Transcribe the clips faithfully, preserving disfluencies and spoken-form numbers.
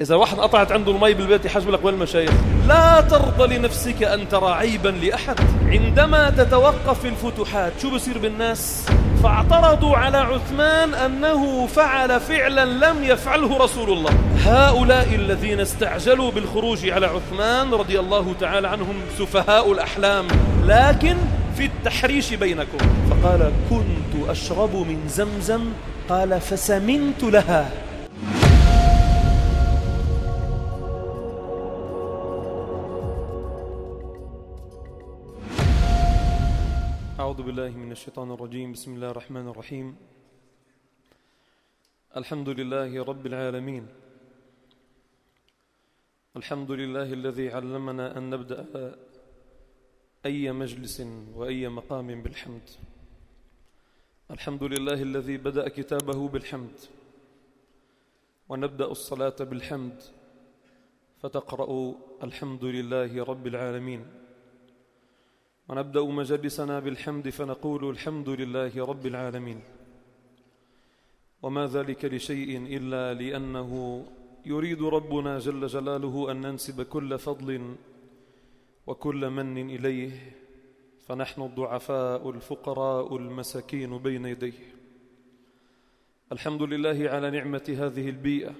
إذا واحد قطعت عنده المي بالبيت يحجب لك وين المشايخ؟ لا ترضى لنفسك أن ترى عيبا لأحد. عندما تتوقف الفتوحات شو بصير بالناس؟ فاعترضوا على عثمان أنه فعل فعلا لم يفعله رسول الله. هؤلاء الذين استعجلوا بالخروج على عثمان رضي الله تعالى عنهم سفهاء الأحلام، لكن في التحريش بينكم. فقال كنت أشرب من زمزم، قال فسمنت لها. أعوذ بالله من الشيطان الرجيم. بسم الله الرحمن الرحيم. الحمد لله رب العالمين. الحمد لله الذي علمنا أن نبدأ أي مجلس وأي مقام بالحمد. الحمد لله الذي بدأ كتابه بالحمد، ونبدأ الصلاة بالحمد، فتقرأ الحمد لله رب العالمين. ونبدأ مجلسنا بالحمد فنقول الحمد لله رب العالمين. وما ذلك لشيء إلا لأنه يريد ربنا جل جلاله أن ننسب كل فضل وكل من إليه، فنحن الضعفاء الفقراء المساكين بين يديه. الحمد لله على نعمة هذه البيئة.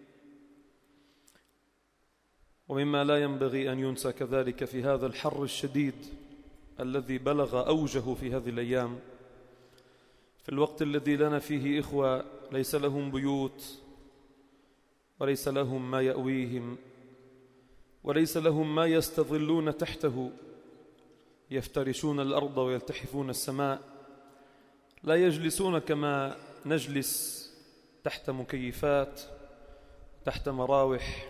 ومما لا ينبغي أن ينسى كذلك في هذا الحر الشديد الذي بلغ أوجه في هذه الأيام، في الوقت الذي لنا فيه إخوة ليس لهم بيوت، وليس لهم ما يأويهم، وليس لهم ما يستظلون تحته، يفترشون الأرض ويلتحفون السماء، لا يجلسون كما نجلس تحت مكيفات، تحت مراوح،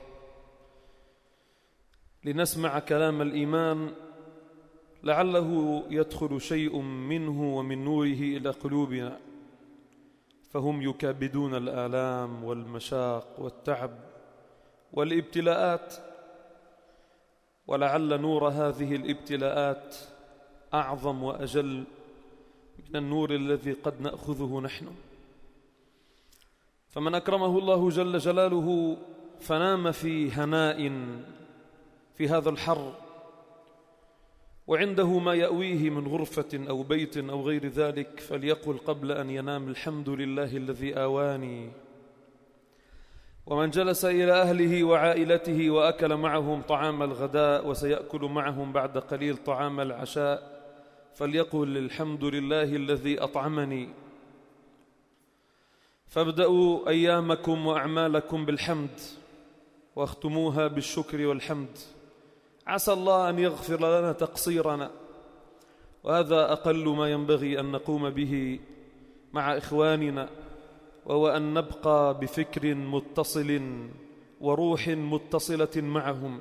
لنسمع كلام الإيمان لعله يدخل شيء منه ومن نوره إلى قلوبنا، فهم يكابدون الآلام والمشاق والتعب والابتلاءات، ولعل نور هذه الابتلاءات أعظم وأجل من النور الذي قد نأخذه نحن. فمن أكرمه الله جل جلاله فنام في هناء في هذا الحر، وعنده ما يأويه من غرفة أو بيت أو غير ذلك، فليقل قبل أن ينام الحمد لله الذي آواني. ومن جلس إلى أهله وعائلته وأكل معهم طعام الغداء وسيأكل معهم بعد قليل طعام العشاء، فليقل الحمد لله الذي أطعمني. فابدأوا أيامكم وأعمالكم بالحمد، واختموها بالشكر والحمد. عسى الله أن يغفر لنا تقصيرنا، وهذا أقل ما ينبغي أن نقوم به مع إخواننا، وهو أن نبقى بفكر متصل وروح متصلة معهم.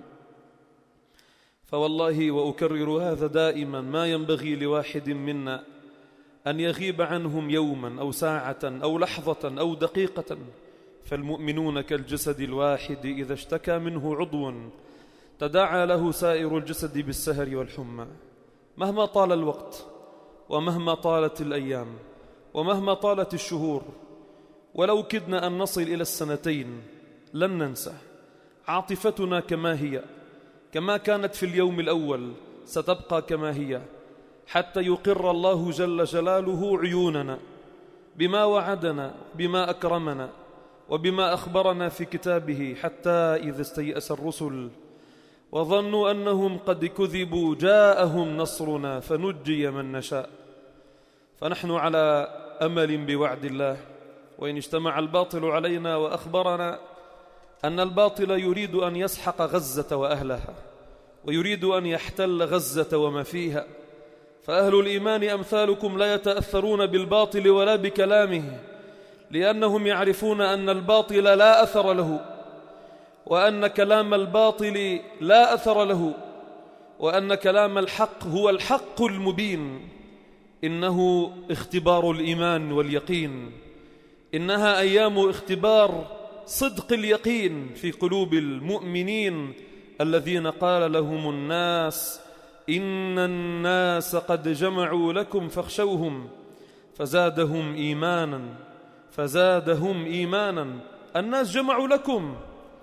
فوالله وأكرر هذا دائما، ما ينبغي لواحد منا أن يغيب عنهم يوما أو ساعة أو لحظة أو دقيقة، فالمؤمنون كالجسد الواحد إذا اشتكى منه عضو تداعى له سائر الجسد بالسهر والحمى. مهما طال الوقت، ومهما طالت الأيام، ومهما طالت الشهور، ولو كدنا أن نصل إلى السنتين لن ننسى. عاطفتنا كما هي، كما كانت في اليوم الأول، ستبقى كما هي حتى يقر الله جل جلاله عيوننا بما وعدنا، بما أكرمنا، وبما أخبرنا في كتابه. حتى إذا استيأس الرسل وظنوا أنهم قد كذبوا جاءهم نصرنا فنجي من نشاء. فنحن على أمل بوعد الله، وإن اجتمع الباطل علينا وأخبرنا أن الباطل يريد أن يسحق غزة وأهلها، ويريد أن يحتل غزة وما فيها، فأهل الإيمان أمثالكم لا يتأثرون بالباطل ولا بكلامه، لأنهم يعرفون أن الباطل لا أثر له، وأن كلام الباطل لا أثر له، وأن كلام الحق هو الحق المبين. إنه اختبار الإيمان واليقين، إنها أيام اختبار صدق اليقين في قلوب المؤمنين الذين قال لهم الناس إن الناس قد جمعوا لكم فاخشوهم فزادهم إيمانا فزادهم إيمانا. الناس جمعوا لكم،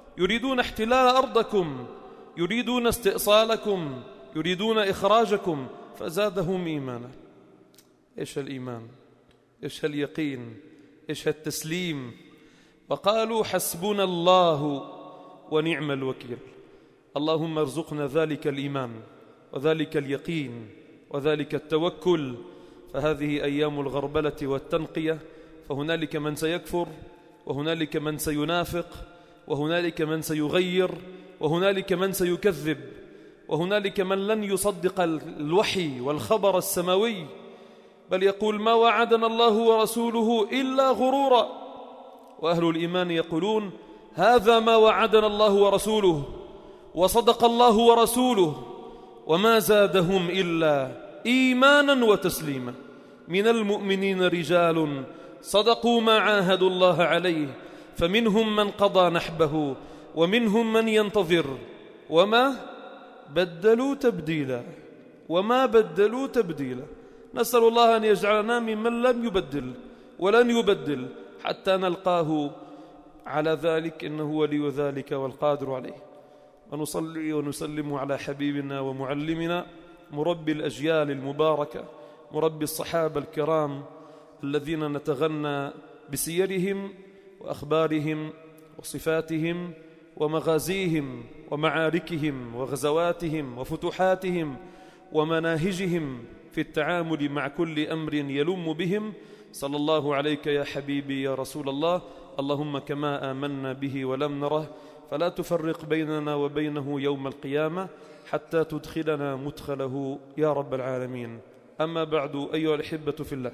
يريدون احتلال أرضكم، يريدون استئصالكم، يريدون إخراجكم، فزادهم إيمانا. إيش الإيمان؟ إيش اليقين؟ إيش التسليم؟ وقالوا حسبنا الله ونعم الوكيل. اللهم ارزقنا ذلك الإيمان وذلك اليقين وذلك التوكل. فهذه أيام الغربلة والتنقية، فهنالك من سيكفر، وهنالك من سينافق، وهنالك من سيغير، وهنالك من سيكذب، وهنالك من لن يصدق الوحي والخبر السماوي، بل يقول ما وعدنا الله ورسوله إلا غرورا. وأهل الإيمان يقولون هذا ما وعدنا الله ورسوله، وصدق الله ورسوله، وما زادهم إلا إيمانا وتسليما. من المؤمنين رجال صدقوا ما عاهدوا الله عليه، فمنهم من قضى نحبه ومنهم من ينتظر وما بدلوا تبديلا وما بدلوا تبديلا. نسأل الله أن يجعلنا ممن لم يبدل ولن يبدل حتى نلقاه على ذلك، إنه ولي ذلك والقادر عليه. ونصلي ونسلم على حبيبنا ومعلمنا مربي الأجيال المباركة، مربي الصحابة الكرام الذين نتغنى بسيرهم وأخبارهم وصفاتهم ومغازيهم ومعاركهم وغزواتهم وفتوحاتهم ومناهجهم في التعامل مع كل أمر يلم بهم. صلى الله عليك يا حبيبي يا رسول الله. اللهم كما آمنا به ولم نره فلا تفرق بيننا وبينه يوم القيامة حتى تدخلنا مدخله يا رب العالمين. أما بعد، أيها الأحبة في الله،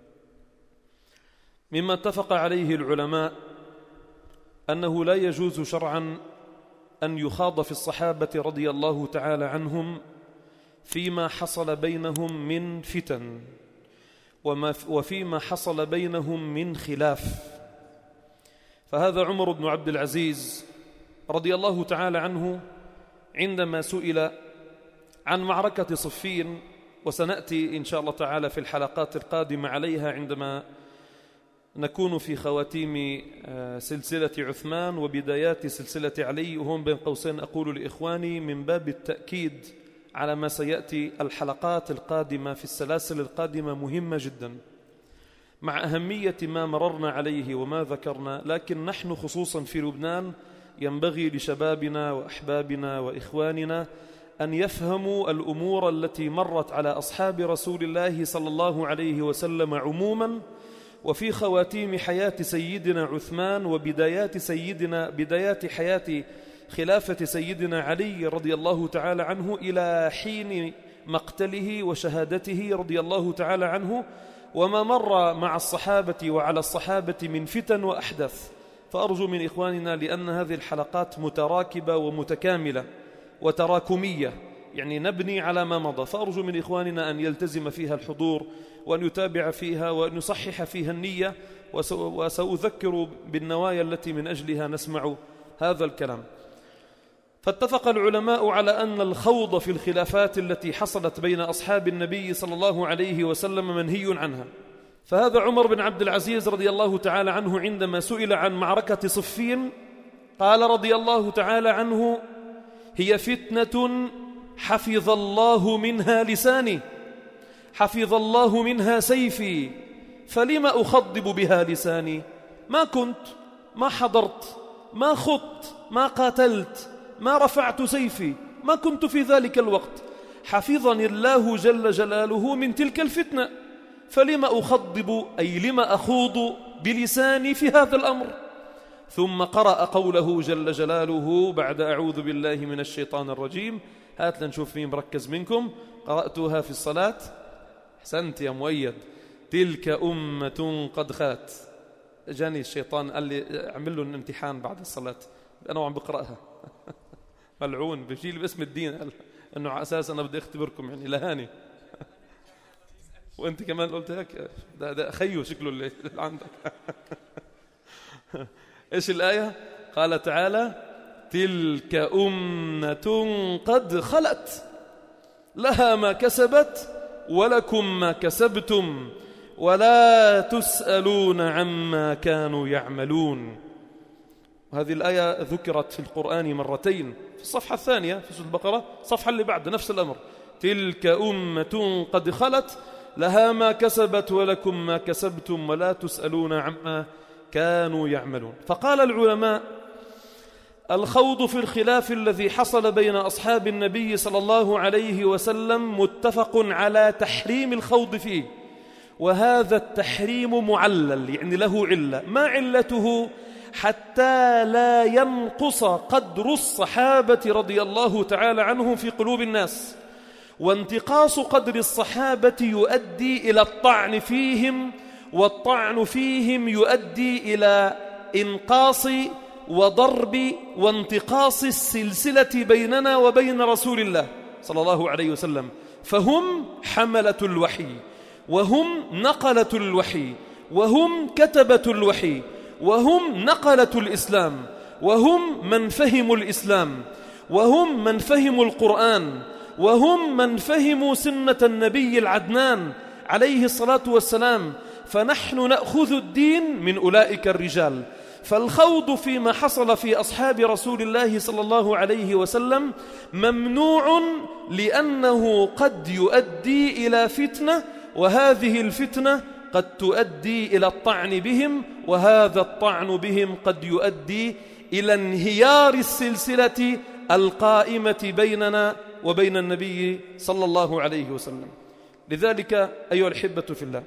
مما اتفق عليه العلماء أنه لا يجوز شرعا أن يخاض في الصحابة رضي الله تعالى عنهم فيما حصل بينهم من فتن وفيما حصل بينهم من خلاف. فهذا عمر بن عبد العزيز رضي الله تعالى عنه عندما سئل عن معركة صفين، وسنأتي إن شاء الله تعالى في الحلقات القادمة عليها عندما نكون في خواتيم سلسلة عثمان وبدايات سلسلة علي. وهم بين قوسين أقول لإخواني من باب التأكيد على ما سيأتي، الحلقات القادمة في السلاسل القادمة مهمة جدا مع أهمية ما مررنا عليه وما ذكرنا. لكن نحن خصوصا في لبنان ينبغي لشبابنا وأحبابنا وإخواننا أن يفهموا الأمور التي مرت على أصحاب رسول الله صلى الله عليه وسلم عموما، وفي خواتيم حياة سيدنا عثمان وبدايات سيدنا بدايات حياة خلافة سيدنا علي رضي الله تعالى عنه إلى حين مقتله وشهادته رضي الله تعالى عنه، وما مر مع الصحابة وعلى الصحابة من فتن وأحداث. فأرجو من إخواننا، لأن هذه الحلقات متراكبة ومتكاملة وتراكمية، يعني نبني على ما مضى، فأرجو من إخواننا أن يلتزم فيها الحضور وأن يتابع فيها وأن يصحح فيها النية، وسأذكر بالنوايا التي من أجلها نسمع هذا الكلام. فاتفق العلماء على أن الخوض في الخلافات التي حصلت بين أصحاب النبي صلى الله عليه وسلم منهي عنها. فهذا عمر بن عبد العزيز رضي الله تعالى عنه عندما سئل عن معركة صفين قال رضي الله تعالى عنه: هي فتنة حفظ الله منها لساني، حفظ الله منها سيفي، فلما أخضب بها لساني؟ ما كنت، ما حضرت، ما خضت، ما قاتلت، ما رفعت سيفي، ما كنت في ذلك الوقت. حفظني الله جل جلاله من تلك الفتنة، فلما أخضب أي لما أخوض بلساني في هذا الأمر؟ ثم قرأ قوله جل جلاله بعد أعوذ بالله من الشيطان الرجيم. هات لنشوف مين مركز منكم. قرأتها في الصلاة؟ أحسنت يا مؤيد. تلك أمة قد خلت. جاني الشيطان قال لي اعمل له امتحان بعد الصلاة، أنا وعم بقرأها ملعون بشيل باسم الدين، قال أنه على أساس أنا بدي أختبركم، يعني لهاني وأنت كمان قلت هيك. ده, ده خيو شكله اللي عندك إيش الآية؟ قال تعالى: تلك أمة قد خلت لها ما كسبت ولكم ما كسبتم ولا تسألون عما كانوا يعملون. وهذه الآية ذكرت في القرآن مرتين، في الصفحة الثانية في سورة البقرة، الصفحة اللي بعد نفس الأمر: تلك أمة قد خلت لها ما كسبت ولكم ما كسبتم ولا تسألون عما كانوا يعملون. فقال العلماء: الخوض في الخلاف الذي حصل بين أصحاب النبي صلى الله عليه وسلم متفق على تحريم الخوض فيه، وهذا التحريم معلل، يعني له علة. ما علته؟ حتى لا ينقص قدر الصحابة رضي الله تعالى عنهم في قلوب الناس، وانتقاص قدر الصحابة يؤدي إلى الطعن فيهم، والطعن فيهم يؤدي إلى إنقاص وضرب وانتقاص السلسلة بيننا وبين رسول الله صلى الله عليه وسلم. فهم حملة الوحي، وهم نقلة الوحي، وهم كتبة الوحي، وهم نقلة الإسلام، وهم من فهموا الإسلام، وهم من فهموا القرآن، وهم من فهموا سنة النبي العدنان عليه الصلاة والسلام. فنحن نأخذ الدين من أولئك الرجال. فالخوض فيما حصل في أصحاب رسول الله صلى الله عليه وسلم ممنوع، لأنه قد يؤدي إلى فتنة، وهذه الفتنة قد تؤدي إلى الطعن بهم، وهذا الطعن بهم قد يؤدي إلى انهيار السلسلة القائمة بيننا وبين النبي صلى الله عليه وسلم. لذلك أيها الأحبة في الله،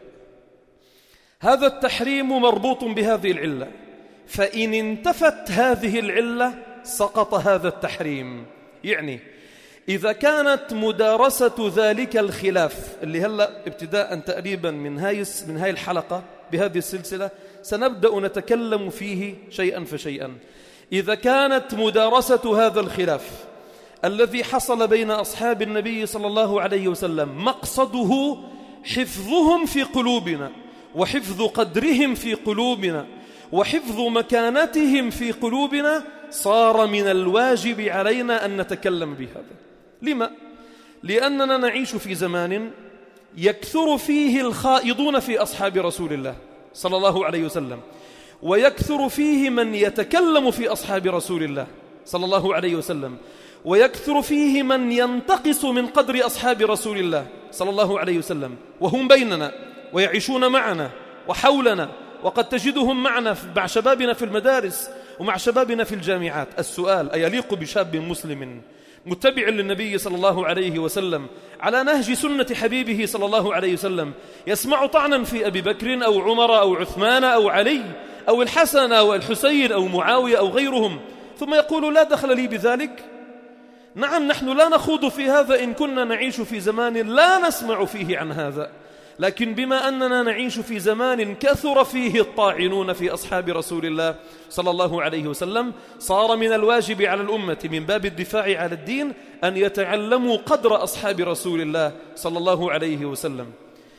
هذا التحريم مربوط بهذه العلة، فإن انتفت هذه العلة سقط هذا التحريم. يعني إذا كانت مدارسة ذلك الخلاف اللي هلأ ابتداء تقريبا من هاي من هاي الحلقة بهذه السلسلة سنبدأ نتكلم فيه شيئا فشيئا. إذا كانت مدارسة هذا الخلاف الذي حصل بين أصحاب النبي صلى الله عليه وسلم مقصده حفظهم في قلوبنا، وحفظ قدرهم في قلوبنا، وحفظ مكانتهم في قلوبنا، صار من الواجب علينا أن نتكلم بهذا. لما؟ لأننا نعيش في زمان يكثر فيه الخائضون في أصحاب رسول الله صلى الله عليه وسلم، ويكثر فيه من يتكلم في أصحاب رسول الله صلى الله عليه وسلم، ويكثر فيه من ينتقص من قدر أصحاب رسول الله صلى الله عليه وسلم، وهم بيننا ويعيشون معنا وحولنا، وقد تجدهم معنا مع شبابنا في المدارس ومع شبابنا في الجامعات. السؤال: أيليق بشاب مسلم متبع للنبي صلى الله عليه وسلم على نهج سنة حبيبه صلى الله عليه وسلم يسمع طعنا في أبي بكر أو عمر أو عثمان أو علي أو الحسن أو الحسين أو معاوية أو غيرهم ثم يقول لا دخل لي بذلك؟ نعم، نحن لا نخوض في هذا إن كنا نعيش في زمان لا نسمع فيه عن هذا، لكن بما أننا نعيش في زمان كثر فيه الطاعنون في أصحاب رسول الله صلى الله عليه وسلم، صار من الواجب على الأمة من باب الدفاع على الدين أن يتعلموا قدر أصحاب رسول الله صلى الله عليه وسلم.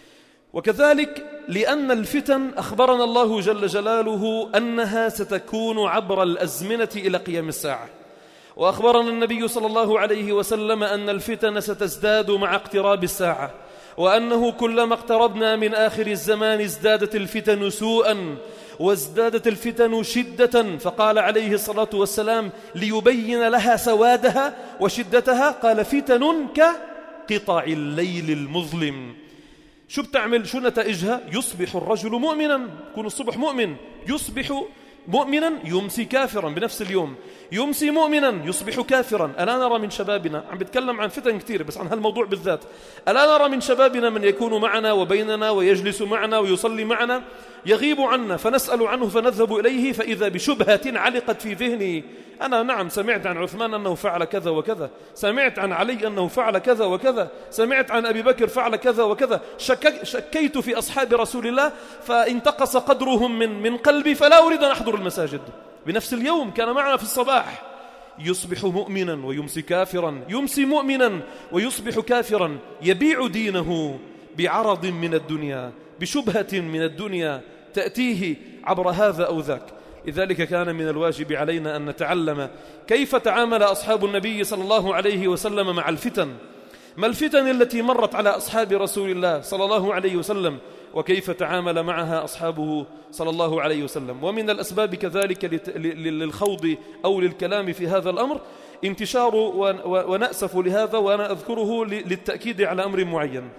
وكذلك لأن الفتن أخبرنا الله جل جلاله أنها ستكون عبر الأزمنة إلى قيام الساعة، وأخبرنا النبي صلى الله عليه وسلم أن الفتن ستزداد مع اقتراب الساعة، وأنه كلما اقتربنا من آخر الزمان ازدادت الفتن سوءا وازدادت الفتن شدة. فقال عليه الصلاة والسلام ليبين لها سوادها وشدتها، قال: فتن كقطع الليل المظلم. شو بتعمل؟ شو نتائجها؟ يصبح الرجل مؤمنا، يكون الصبح مؤمن، يصبح مؤمنا يمسي كافرا بنفس اليوم، يمسي مؤمنا يصبح كافرا. ألا نرى من شبابنا، عم بتكلم عن فتن كثير بس عن هالموضوع بالذات، ألا نرى من شبابنا من يكون معنا وبيننا ويجلس معنا ويصلي معنا يغيب عنا فنسأل عنه فنذهب إليه فإذا بشبهة علقت في ذهني: أنا نعم سمعت عن عثمان أنه فعل كذا وكذا، سمعت عن علي أنه فعل كذا وكذا، سمعت عن أبي بكر فعل كذا وكذا، شكك شكيت في أصحاب رسول الله فانتقص قدرهم من من قلبي فلا أريد أن أحضر المساجد. بنفس اليوم كان معنا في الصباح، يصبح مؤمنا ويمسي كافرا، يمسي مؤمنا ويصبح كافرا، يبيع دينه بعرض من الدنيا، بشبهة من الدنيا تأتيه عبر هذا أو ذاك. لذلك كان من الواجب علينا أن نتعلم كيف تعامل أصحاب النبي صلى الله عليه وسلم مع الفتن. ما الفتن التي مرت على أصحاب رسول الله صلى الله عليه وسلم وكيف تعامل معها أصحابه صلى الله عليه وسلم. ومن الأسباب كذلك للخوض أو للكلام في هذا الأمر انتشار، ونأسف لهذا وأنا أذكره للتأكيد على أمر معين،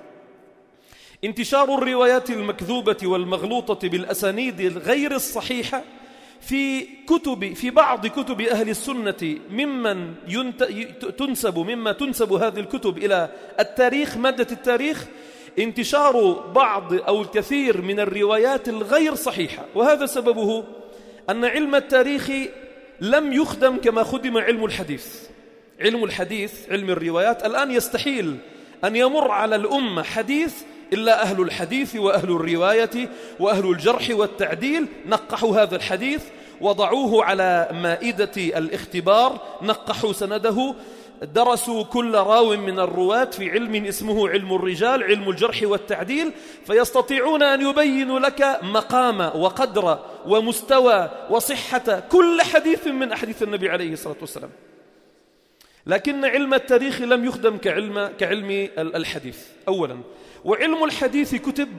انتشار الروايات المكذوبة والمغلوطة بالأسانيد الغير الصحيحة في كتب في بعض كتب أهل السنة ممن تنسب مما تنسب هذه الكتب إلى التاريخ، مادة التاريخ، انتشار بعض أو الكثير من الروايات الغير صحيحة. وهذا سببه أن علم التاريخ لم يخدم كما خدم علم الحديث. علم الحديث، علم الروايات، الآن يستحيل أن يمر على الأمة حديث إلا أهل الحديث وأهل الرواية وأهل الجرح والتعديل نقحوا هذا الحديث، وضعوه على مائدة الاختبار، نقحوا سنده، درسوا كل راو من الرواة في علم اسمه علم الرجال، علم الجرح والتعديل، فيستطيعون أن يبينوا لك مقام وقدر ومستوى وصحة كل حديث من أحاديث النبي عليه الصلاة والسلام. لكن علم التاريخ لم يخدم كعلم, كعلم الحديث أولا. وعلم الحديث كتب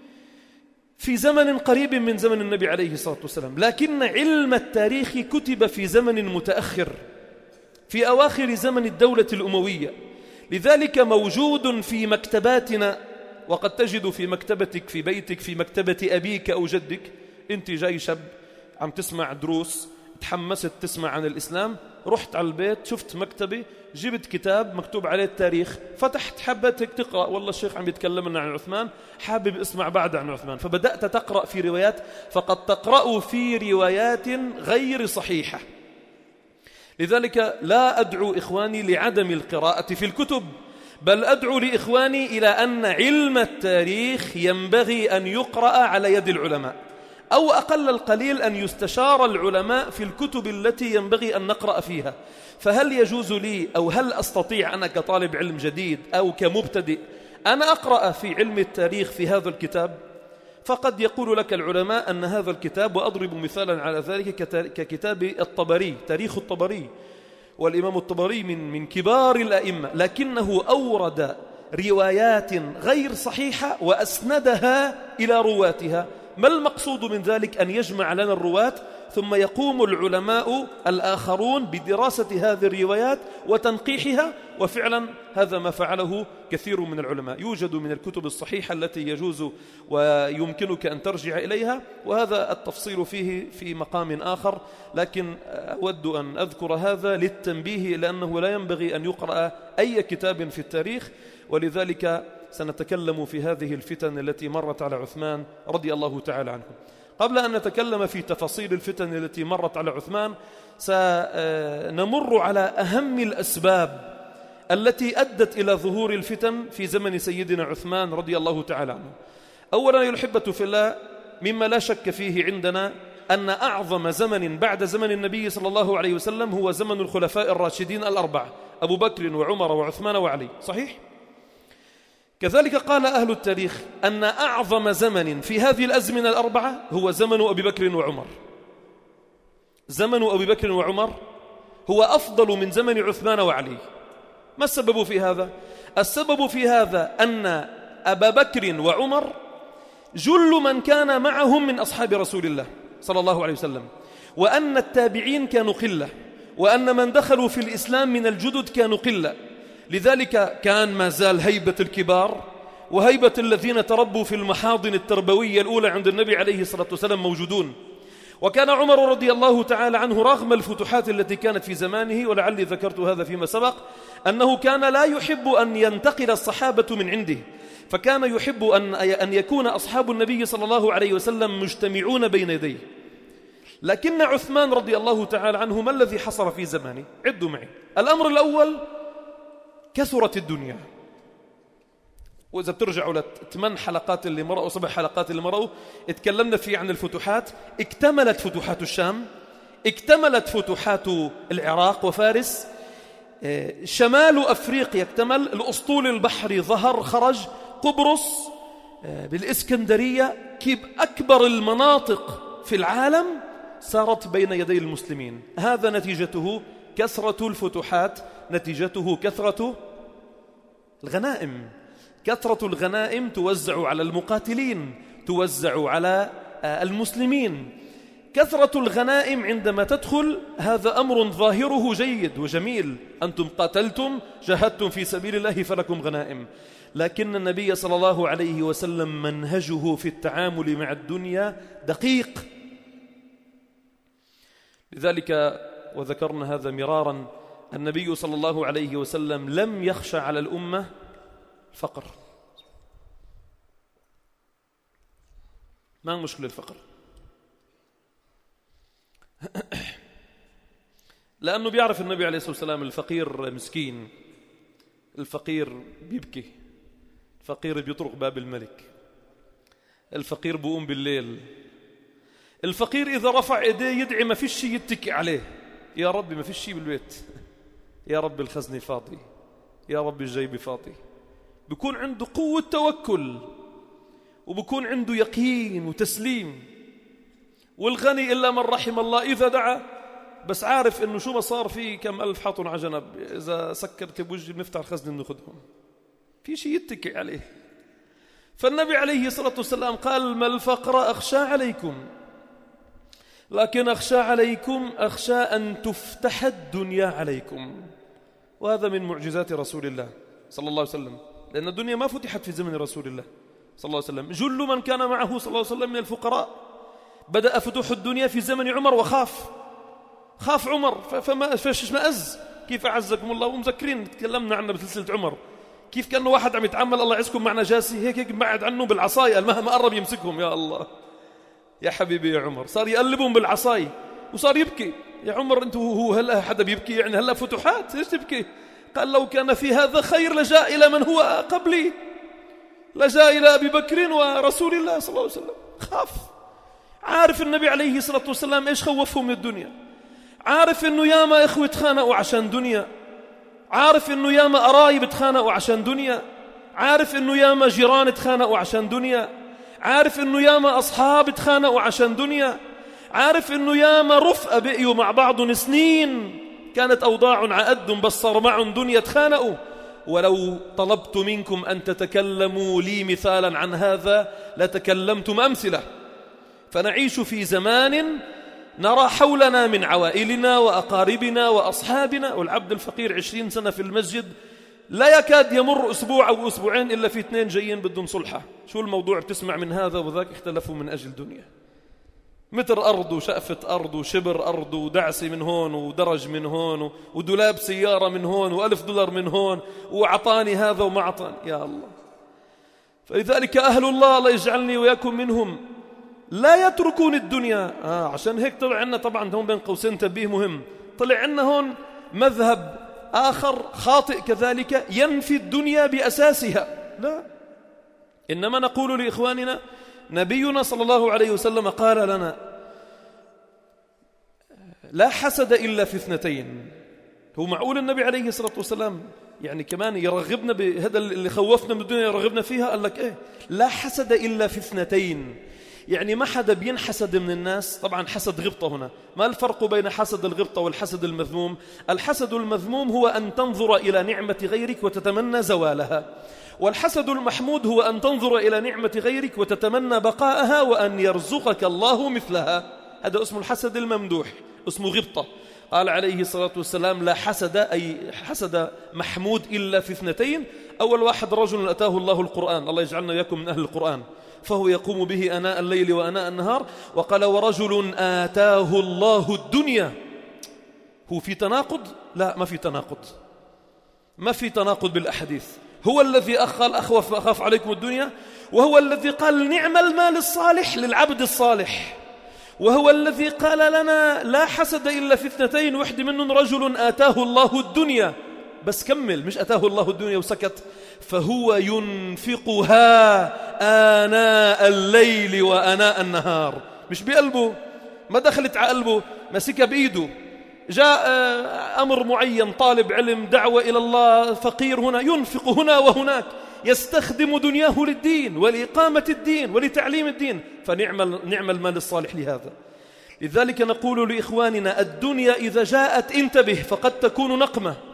في زمن قريب من زمن النبي عليه الصلاة والسلام، لكن علم التاريخ كتب في زمن متأخر في أواخر زمن الدولة الأموية. لذلك موجود في مكتباتنا، وقد تجد في مكتبتك في بيتك، في مكتبة أبيك أو جدك، أنت جاي شاب عم تسمع دروس، تحمست تسمع عن الإسلام، رحت على البيت شفت مكتبة، جبت كتاب مكتوب عليه التاريخ، فتحت حبتك تقرأ، والله الشيخ عم يتكلم لنا عن عثمان، حابب اسمع بعد عن عثمان، فبدأت تقرأ في روايات، فقد تقرأ في روايات غير صحيحة. لذلك لا أدعو إخواني لعدم القراءة في الكتب، بل أدعو لإخواني إلى أن علم التاريخ ينبغي أن يقرأ على يد العلماء، أو أقل القليل أن يستشار العلماء في الكتب التي ينبغي أن نقرأ فيها. فهل يجوز لي أو هل أستطيع أنا كطالب علم جديد أو كمبتدئ أنا أقرأ في علم التاريخ في هذا الكتاب؟ فقد يقول لك العلماء أن هذا الكتاب، وأضرب مثالا على ذلك ككتاب الطبري، تاريخ الطبري، والإمام الطبري من من كبار الأئمة، لكنه أورد روايات غير صحيحة وأسندها إلى رواتها. ما المقصود من ذلك؟ أن يجمع لنا الرواة، ثم يقوم العلماء الآخرون بدراسة هذه الروايات وتنقيحها. وفعلا هذا ما فعله كثير من العلماء. يوجد من الكتب الصحيحة التي يجوز ويمكنك أن ترجع إليها، وهذا التفصيل فيه في مقام آخر، لكن أود أن أذكر هذا للتنبيه، لأنه لا ينبغي أن يقرأ أي كتاب في التاريخ. ولذلك سنتكلم في هذه الفتن التي مرت على عثمان رضي الله تعالى عنه. قبل أن نتكلم في تفاصيل الفتن التي مرت على عثمان، سنمر على أهم الأسباب التي أدت إلى ظهور الفتن في زمن سيدنا عثمان رضي الله تعالى عنه. أولا يا الأحبة في الله، مما لا شك فيه عندنا أن أعظم زمن بعد زمن النبي صلى الله عليه وسلم هو زمن الخلفاء الراشدين الأربعة، أبو بكر وعمر وعثمان وعلي، صحيح؟ كذلك قال أهل التاريخ أن أعظم زمن في هذه الأزمنة الأربعة هو زمن أبي بكر وعمر. زمن أبي بكر وعمر هو أفضل من زمن عثمان وعلي. ما السبب في هذا؟ السبب في هذا أن أبا بكر وعمر جل من كان معهم من أصحاب رسول الله صلى الله عليه وسلم، وأن التابعين كانوا قلة، وأن من دخلوا في الإسلام من الجدد كانوا قلة. لذلك كان ما زال هيبة الكبار وهيبة الذين تربوا في المحاضن التربوية الأولى عند النبي عليه الصلاة والسلام موجودون. وكان عمر رضي الله تعالى عنه رغم الفتوحات التي كانت في زمانه، ولعلي ذكرت هذا فيما سبق، أنه كان لا يحب أن ينتقل الصحابة من عنده، فكان يحب أن أن يكون أصحاب النبي صلى الله عليه وسلم مجتمعون بين يديه. لكن عثمان رضي الله تعالى عنه ما الذي حصل في زمانه؟ عدوا معي. الأمر الأول، كثرت الدنيا. وإذا بترجعوا لثمان حلقات اللي مرأوا، سبع حلقات اللي مرأوا، اتكلمنا فيه عن الفتوحات. اكتملت فتوحات الشام، اكتملت فتوحات العراق وفارس، شمال أفريقيا اكتمل، الأسطول البحري ظهر خرج، قبرص بالإسكندرية، كيب أكبر المناطق في العالم صارت بين يدي المسلمين. هذا نتيجته كثرة الفتوحات، نتيجته كثرة الغنائم، كثرة الغنائم توزع على المقاتلين، توزع على المسلمين. كثرة الغنائم عندما تدخل هذا أمر ظاهره جيد وجميل، أنتم قاتلتم جاهدتم في سبيل الله فلكم غنائم. لكن النبي صلى الله عليه وسلم منهجه في التعامل مع الدنيا دقيق. لذلك وذكرنا هذا مرارا، النبي صلى الله عليه وسلم لم يخشى على الأمة الفقر. ما مشكلة الفقر؟ لأنه بيعرف النبي عليه الصلاة والسلام الفقير مسكين، الفقير بيبكي، الفقير بيطرق باب الملك، الفقير بيقوم بالليل، الفقير إذا رفع إيديه يدعي ما فيش شيء يتكي عليه، يا ربي ما فيش شيء بالبيت، يا رب الخزنة فاضي، يا رب الجيب فاضي. بيكون عنده قوة توكل وبيكون عنده يقين وتسليم. والغني إلا من رحم الله إذا دعا بس عارف إنه شو ما صار فيه كم ألف حاطن على جنب، إذا سكرت بوجهي بنفتح الخزنة بناخذهم، في شيء يتكي عليه. فالنبي عليه الصلاة والسلام قال: ما الفقر أخشى عليكم، لكن أخشى عليكم أخشى أن تفتح الدنيا عليكم. وهذا من معجزات رسول الله صلى الله عليه وسلم، لأن الدنيا ما فتحت في زمن رسول الله صلى الله عليه وسلم. جل من كان معه صلى الله عليه وسلم من الفقراء بدأ فتوح الدنيا في زمن عمر، وخاف خاف عمر فما فاش مأز. كيف أعزكم الله ومذكرين تكلمنا عنه بسلسلة عمر، كيف كأنه واحد عم يتعامل الله يعزكم مع نجاسي هيك هيك بعد عنه بالعصاية، مهما قرب يمسكهم. يا الله يا حبيبي يا عمر، صار يقلبهم بالعصاية وصار يبكي. يا عمر أنت هو هلا حدا بيبكي يعني هلا فتوحات ليش تبكي؟ قال: لو كان في هذا خير لجاء إلى من هو قبلي، لجاء إلى أبي بكر ورسول الله صلى الله عليه وسلم. خاف، عارف النبي عليه الصلاة والسلام إيش خوفهم من الدنيا، عارف إنه ياما إخوة تخانقوا عشان دنيا، عارف إنه ياما قرايب تخانقوا عشان دنيا، عارف إنه ياما جيران تخانقوا عشان دنيا، عارف إنه ياما أصحاب تخانقوا عشان دنيا، عارف إنه ياما رفقة بقيوا مع بعضهم سنين كانت أوضاع عقد بس صار معهم دنيا تخانقوا. ولو طلبت منكم أن تتكلموا لي مثالا عن هذا لتكلمتم أمثلة. فنعيش في زمان نرى حولنا من عوائلنا وأقاربنا وأصحابنا، والعبد الفقير عشرين سنة في المسجد لا يكاد يمر أسبوع أو أسبوعين إلا في اثنين جايين بدهم صلحة. شو الموضوع؟ بتسمع من هذا وذاك اختلفوا من أجل دنيا، متر أرض وشقفة أرض وشبر أرض ودعسة من هون ودرج من هون ودولاب سيارة من هون وألف دولار من هون وعطاني هذا وما عطاني. يا الله. فلذلك أهل الله الله يجعلني وياكم منهم لا يتركون الدنيا. آه عشان هيك طلع عنا طبعا هون بين قوسين تنبيه مهم، طلع عنا هون مذهب آخر خاطئ كذلك ينفي الدنيا بأساسها. لا، إنما نقول لإخواننا نبينا صلى الله عليه وسلم قال لنا: لا حسد إلا في اثنتين. هو معقول النبي عليه الصلاة والسلام يعني كمان يرغبنا بهذا اللي خوفنا من الدنيا يرغبنا فيها؟ قال لك إيه؟ لا حسد إلا في اثنتين، يعني ما حدا بينحسد من الناس. طبعا حسد غبطة هنا، ما الفرق بين حسد الغبطة والحسد المذموم؟ الحسد المذموم هو أن تنظر إلى نعمة غيرك وتتمنى زوالها، والحسد المحمود هو أن تنظر إلى نعمة غيرك وتتمنى بقاءها وأن يرزقك الله مثلها. هذا اسمه الحسد الممدوح، اسمه غبطة. قال عليه الصلاة والسلام: لا حسد، أي حسد محمود، إلا في اثنتين. أول واحد رجل أتاه الله القرآن، الله يجعلنا وياكم من أهل القرآن، فهو يقوم به أناء الليل وأناء النهار. وقال: ورجل آتاه الله الدنيا. هو في تناقض؟ لا، ما في تناقض، ما في تناقض بالأحاديث. هو الذي أخل أخوف أخاف عليكم الدنيا، وهو الذي قال نعم المال الصالح للعبد الصالح، وهو الذي قال لنا لا حسد إلا في اثنتين، وحده منهم رجل آتاه الله الدنيا. بس كمل، مش أتاه الله الدنيا وسكت، فهو ينفقها آناء الليل وآناء النهار. مش بقلبه، ما دخلت على قلبه، مسكها بإيده. جاء أمر معين، طالب علم، دعوة إلى الله، فقير، هنا ينفق هنا وهناك، يستخدم دنياه للدين ولإقامة الدين ولتعليم الدين، فنعم نعم المال الصالح لهذا. لذلك نقول لإخواننا: الدنيا إذا جاءت انتبه، فقد تكون نقمة،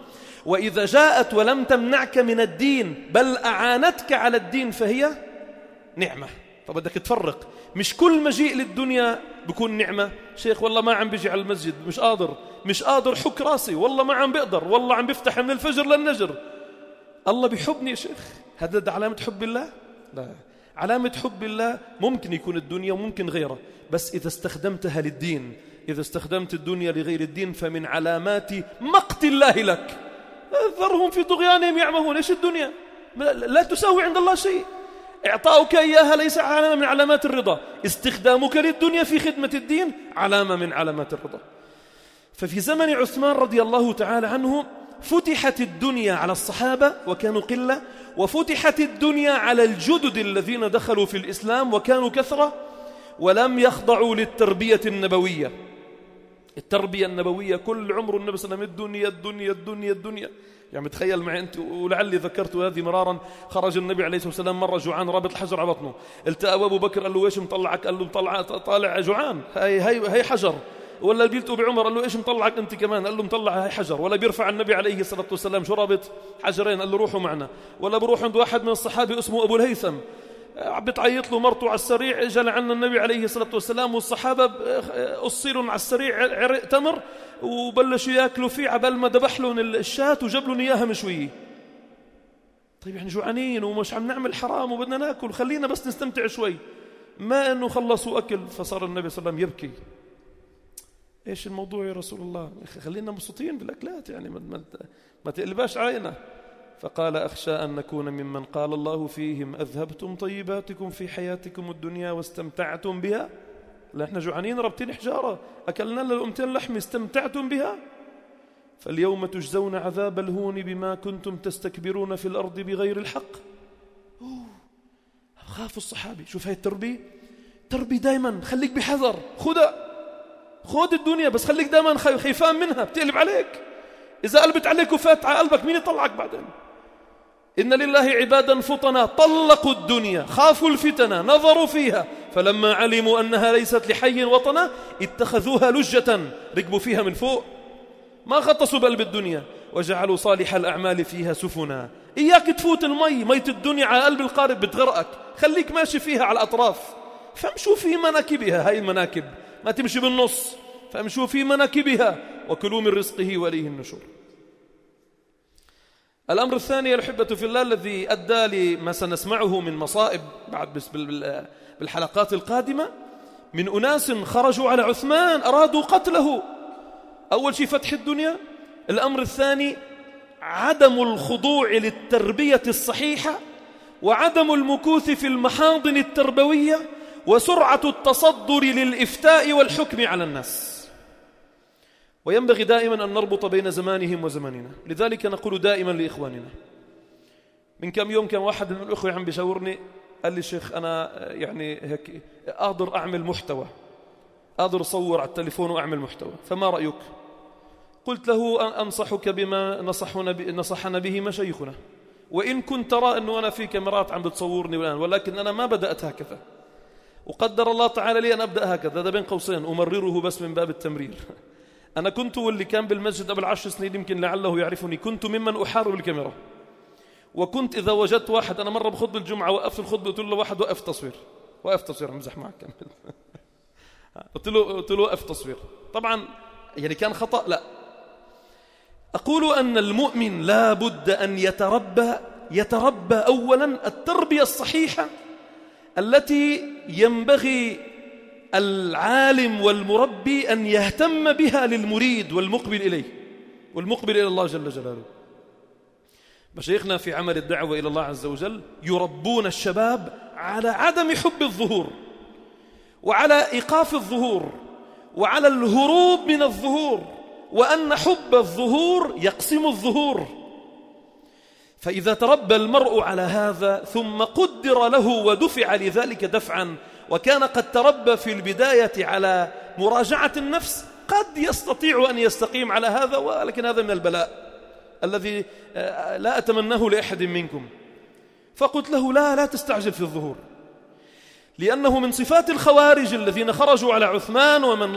وإذا جاءت ولم تمنعك من الدين بل أعانتك على الدين فهي نعمة. فبدك تفرق، مش كل مجيء للدنيا بكون نعمة. شيخ والله ما عم بيجي على المسجد، مش قادر مش قادر حك راسي، والله ما عم بقدر، والله عم بيفتح من الفجر للنجر. الله بيحبني يا شيخ، هذا ده علامة حب الله؟ لا، علامة حب الله ممكن يكون الدنيا وممكن غيرها، بس إذا استخدمتها للدين. إذا استخدمت الدنيا لغير الدين فمن علامات مقت الله لك. ذرهم في طغيانهم يعمهون. إيش الدنيا؟ لا تساوي عند الله شيء. إعطاؤك إياها ليس علامة من علامات الرضا، استخدامك للدنيا في خدمة الدين علامة من علامات الرضا. ففي زمن عثمان رضي الله تعالى عنه فتحت الدنيا على الصحابة وكانوا قلة، وفتحت الدنيا على الجدد الذين دخلوا في الإسلام وكانوا كثرة، ولم يخضعوا للتربية النبوية. التربية النبوية كل عمر النبي صلى الله عليه وسلم الدنيا الدنيا الدنيا الدنيا. يعني تخيل معي أنت، ولعلي ذكرت هذه مرارا، خرج النبي عليه الصلاة والسلام مرة جوعان رابط الحجر على بطنه، التقى أبو بكر قال له إيش مطلعك؟ قال له مطلع طالع جوعان، هاي هاي هاي حجر. ولا قلته بعمر قال له إيش مطلعك أنت كمان؟ قال له مطلع هاي حجر. ولا بيرفع النبي عليه الصلاة والسلام شو رابط حجرين، قال له روحوا معنا. ولا بروح عند واحد من الصحابة اسمه أبو الهيثم، عم بتعيط له مرته على السريع، جل عنا النبي عليه الصلاة والسلام والصحابة أصيلهم على السريع عرق تمر وبلشوا ياكلوا فيه عبال ما ذبح لهم الشاة وجاب لهم إياها مشوية. طيب احنا جوعانين ومش عم نعمل حرام وبدنا ناكل، خلينا بس نستمتع شوي. ما انه خلصوا اكل فصار النبي صلى الله عليه وسلم يبكي. ايش الموضوع يا رسول الله؟ خلينا مبسوطين بالاكلات، يعني ما ما تقلباش علينا. فقال أخشى أن نكون ممن قال الله فيهم أذهبتم طيباتكم في حياتكم الدنيا واستمتعتم بها. لا احنا جوعانين ربطين حجارة، أكلنا للأمتين لحم استمتعتم بها. فاليوم تجزون عذاب الهون بما كنتم تستكبرون في الأرض بغير الحق. خافوا الصحابي. شوف هاي التربية، تربية دايما خليك بحذر، خدها خد الدنيا بس خليك دايما خيفان منها، بتقلب عليك. إذا قلبت عليك وفات على قلبك مين يطلعك بعدين؟ إن لله عبادا فطنا طلقوا الدنيا خافوا الفتنة نظروا فيها فلما علموا أنها ليست لحي وطنا اتخذوها لجة، ركبوا فيها من فوق، ما خطصوا بقلب الدنيا، وجعلوا صالح الأعمال فيها سفنا. إياك تفوت المي، مية الدنيا على قلب القارب بتغرقك، خليك ماشي فيها على الأطراف، فامشوا في مناكبها. هاي المناكب ما تمشي بالنص، فامشوا في مناكبها وكلوا من رزقه وإليه النشور. الأمر الثاني الأحبة في الله الذي أدى لما سنسمعه من مصائب بعد بالحلقات القادمة، من أناس خرجوا على عثمان أرادوا قتله. أول شيء فتح الدنيا. الأمر الثاني عدم الخضوع للتربية الصحيحة، وعدم المكوث في المحاضن التربوية، وسرعة التصدر للإفتاء والحكم على الناس. وينبغي دائما أن نربط بين زمانهم وزماننا. لذلك نقول دائما لإخواننا، من كم يوم كان واحد من الأخوة عم بيشاورني قال لي شيخ أنا يعني هيك أقدر أعمل محتوى، أقدر أصور على التليفون وأعمل محتوى، فما رأيك؟ قلت له أنصحك بما نصحنا نصحنا به مشايخنا، وإن كنت ترى أنه أنا في كاميرات عم بتصورني الآن، ولكن أنا ما بدأت هكذا، وقدر الله تعالى لي أن أبدأ هكذا. هذا بين قوسين أمرره بس من باب التمرير. أنا كنت واللي كان بالمسجد قبل عشر سنين يمكن لعله يعرفني، كنت ممن أحارب الكاميرا، وكنت إذا وجدت واحد، أنا مرة بخطب الجمعة وقفت الخطبة قلت له واحد وقف تصوير، وقف تصوير امزح معك قلت له قلت له وقف تصوير. طبعا يعني كان خطأ، لا، أقول أن المؤمن لا بد أن يتربى يتربى أولا التربية الصحيحة التي ينبغي العالم والمربي أن يهتم بها للمريد والمقبل إليه والمقبل إلى الله جل جلاله. مشايخنا في عمل الدعوة إلى الله عز وجل يربون الشباب على عدم حب الظهور، وعلى إيقاف الظهور، وعلى الهروب من الظهور، وأن حب الظهور يقسم الظهور. فإذا تربى المرء على هذا ثم قدر له ودفع لذلك دفعا، وكان قد تربى في البداية على مراجعة النفس، قد يستطيع أن يستقيم على هذا، ولكن هذا من البلاء الذي لا أتمناه لأحد منكم. فقلت له لا لا تستعجل في الظهور، لأنه من صفات الخوارج الذين خرجوا على عثمان ومن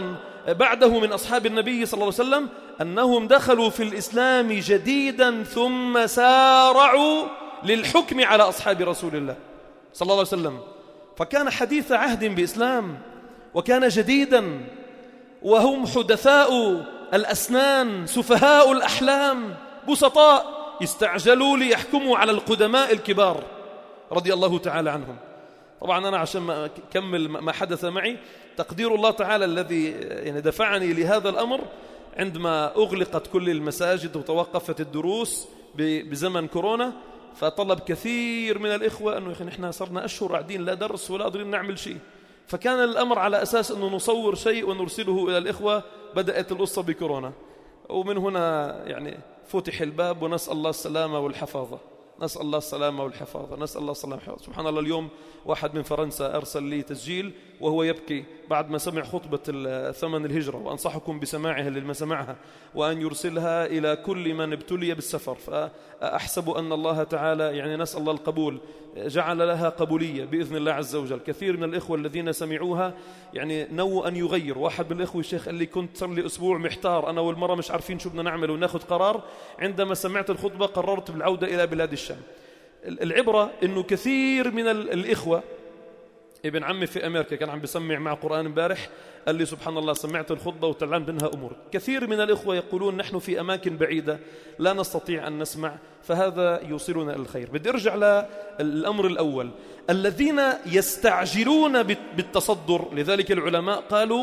بعده من أصحاب النبي صلى الله عليه وسلم أنهم دخلوا في الإسلام جديدا ثم سارعوا للحكم على أصحاب رسول الله صلى الله عليه وسلم، فكان حديث عهد بإسلام وكان جديدا، وهم حدثاء الأسنان سفهاء الأحلام بسطاء، يستعجلوا ليحكموا على القدماء الكبار رضي الله تعالى عنهم. طبعا أنا عشان ما أكمل ما حدث معي، تقدير الله تعالى الذي يعني دفعني لهذا الأمر عندما أغلقت كل المساجد وتوقفت الدروس بزمن كورونا، فطلب كثير من الإخوة أنه نحن صرنا أشهر قاعدين لا درس ولا قادرين نعمل شيء، فكان الأمر على أساس أنه نصور شيء ونرسله إلى الإخوة. بدأت القصة بكورونا، ومن هنا يعني فتح الباب، ونسأل الله السلامة والحفاظة، نسأل الله السلامة والحفاظة، نسأل الله السلامة والحفاظة. سبحان الله، اليوم واحد من فرنسا أرسل لي تسجيل وهو يبكي بعد ما سمع خطبة ثمن الهجرة، وأنصحكم بسماعها للي ما سمعها، وأن يرسلها إلى كل من ابتلي بالسفر. فأحسب أن الله تعالى يعني نسأل الله القبول، جعل لها قبولية بإذن الله عز وجل. كثير من الإخوة الذين سمعوها يعني نووا أن يغير. واحد من الإخوة الشيخ قال لي كنت صار لي أسبوع محتار أنا والمرة مش عارفين شو بدنا نعمل وناخذ قرار، عندما سمعت الخطبة قررت بالعودة إلى بلاد الشام. العبرة أنه كثير من الإخوة، ابن عمي في أمريكا كان عم بسمع مع قرآن امبارح، قال لي سبحان الله سمعت الخطبة وتعلمت منها أمور. كثير من الإخوة يقولون نحن في أماكن بعيدة لا نستطيع أن نسمع، فهذا يوصلنا إلى الخير. بدي أرجع للأمر الأول، الذين يستعجلون بالتصدر. لذلك العلماء قالوا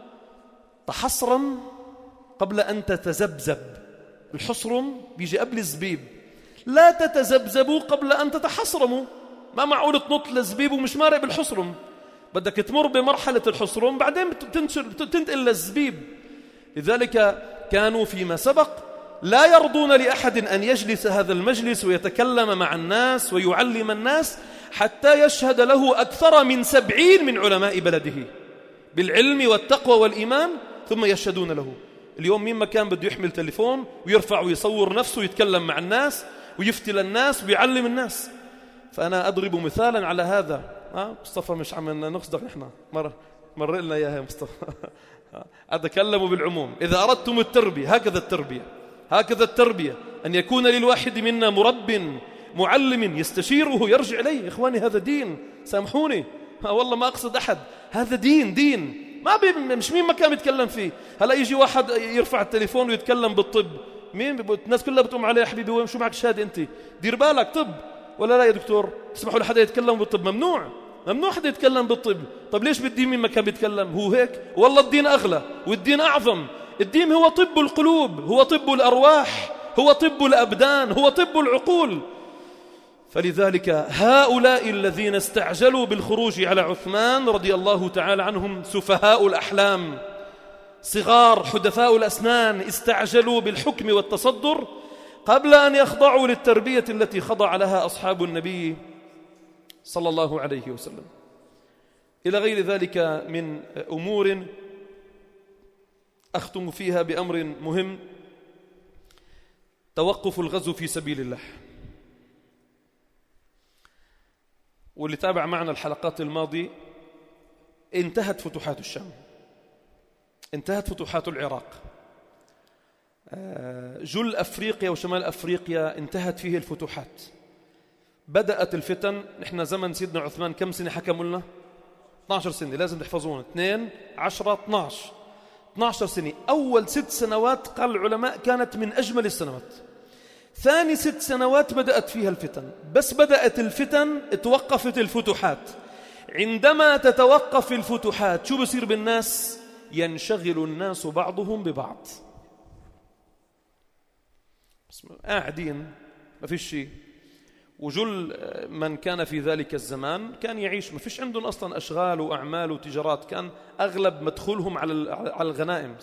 تحصرا قبل أن تتزبزب. الحصرم بيجي قبل الزبيب، لا تتزبزبوا قبل أن تتحصرموا. ما معقول تنط للزبيب ومش مارق بالحصرم، بدك تمر بمرحلة الحصرم بعدين تنشر تنتقل للزبيب. لذلك كانوا فيما سبق لا يرضون لأحد أن يجلس هذا المجلس ويتكلم مع الناس ويعلم الناس حتى يشهد له أكثر من سبعين من علماء بلده بالعلم والتقوى والإيمان، ثم يشهدون له. اليوم مين ما كان بده يحمل تليفون ويرفع ويصور نفسه ويتكلم مع الناس ويفتي للناس ويعلم الناس. فأنا أضرب مثالا على هذا. أه؟ مصطفى مش عم نقصدك نحن مرة مر لنا إياها مصطفى. أتكلم بالعموم. إذا أردتم التربية هكذا التربية هكذا التربية أن يكون للواحد منا مرب معلم يستشيره يرجع إليه. إخواني هذا دين، سامحوني والله ما أقصد أحد، هذا دين دين ما بي مش مين ما كان يتكلم فيه. هلا يجي واحد يرفع التليفون ويتكلم بالطب، مين الناس كلها بتقوم عليه يا حبيبي وين شو معك شهادة أنت؟ دير بالك طب ولا لا يا دكتور؟ تسمحوا لحدا يتكلم بالطب؟ ممنوع ممنوع حدا يتكلم بالطب. طب ليش بالدين مين ما كان بيتكلم؟ هو هيك والله الدين أغلى والدين أعظم. الدين هو طب القلوب، هو طب الأرواح، هو طب الأبدان، هو طب العقول. فلذلك هؤلاء الذين استعجلوا بالخروج على عثمان رضي الله تعالى عنهم سفهاء الأحلام، صغار حدثاء الأسنان، استعجلوا بالحكم والتصدر قبل أن يخضعوا للتربية التي خضع لها أصحاب النبي صلى الله عليه وسلم. إلى غير ذلك من أمور أختم فيها بأمر مهم، توقف الغزو في سبيل الله. واللي تابع معنا الحلقات الماضية انتهت فتوحات الشام، انتهت فتوحات العراق، جل أفريقيا وشمال أفريقيا انتهت فيه الفتوحات. بدأت الفتن. نحن زمن سيدنا عثمان كم سنة حكموا لنا؟ اثنتي عشرة سنة، لازم تحفظون اثنين عشرة اثناشر اثنتي عشرة سنة. أول ست سنوات قال العلماء كانت من أجمل السنوات. ثاني ست سنوات بدأت فيها الفتن، بس بدأت الفتن توقفت الفتوحات. عندما تتوقف الفتوحات شو بصير بالناس؟ ينشغل الناس بعضهم ببعض، قاعدين ما فيش شيء. وجل من كان في ذلك الزمان كان يعيش ما فيش عندهم أصلا أشغال وأعمال وتجارات، كان أغلب مدخولهم على على الغنائم.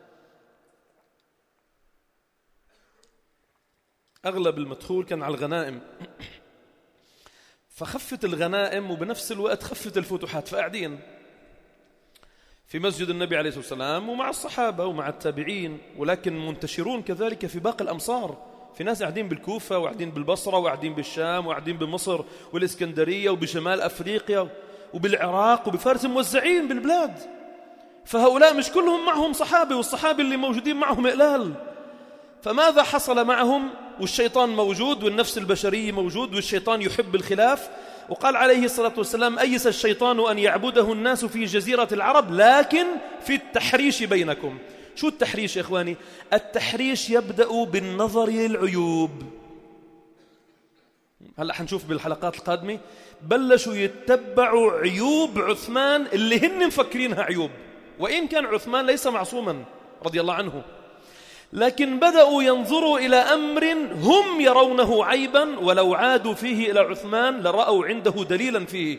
أغلب المدخول كان على الغنائم. فخفت الغنائم وبنفس الوقت خفت الفتوحات، فقاعدين في مسجد النبي عليه الصلاة والسلام ومع الصحابة ومع التابعين، ولكن منتشرون كذلك في باقي الأمصار. في ناس قاعدين بالكوفة وقاعدين بالبصرة وقاعدين بالشام وقاعدين بمصر والإسكندرية وبشمال أفريقيا وبالعراق وبفارس، موزعين بالبلاد. فهؤلاء مش كلهم معهم صحابة، والصحابة اللي موجودين معهم قلال. فماذا حصل معهم؟ والشيطان موجود والنفس البشرية موجود والشيطان يحب الخلاف. وقال عليه الصلاة والسلام: أيس الشيطان أن يعبده الناس في جزيرة العرب لكن في التحريش بينكم. شو التحريش يا إخواني؟ التحريش يبدأ بالنظر للعيوب. هلأ حنشوف بالحلقات القادمة بلشوا يتبعوا عيوب عثمان اللي هن مفكرينها عيوب، وإن كان عثمان ليس معصوما رضي الله عنه، لكن بدأوا ينظروا إلى أمر هم يرونه عيبا، ولو عادوا فيه إلى عثمان لرأوا عنده دليلا فيه.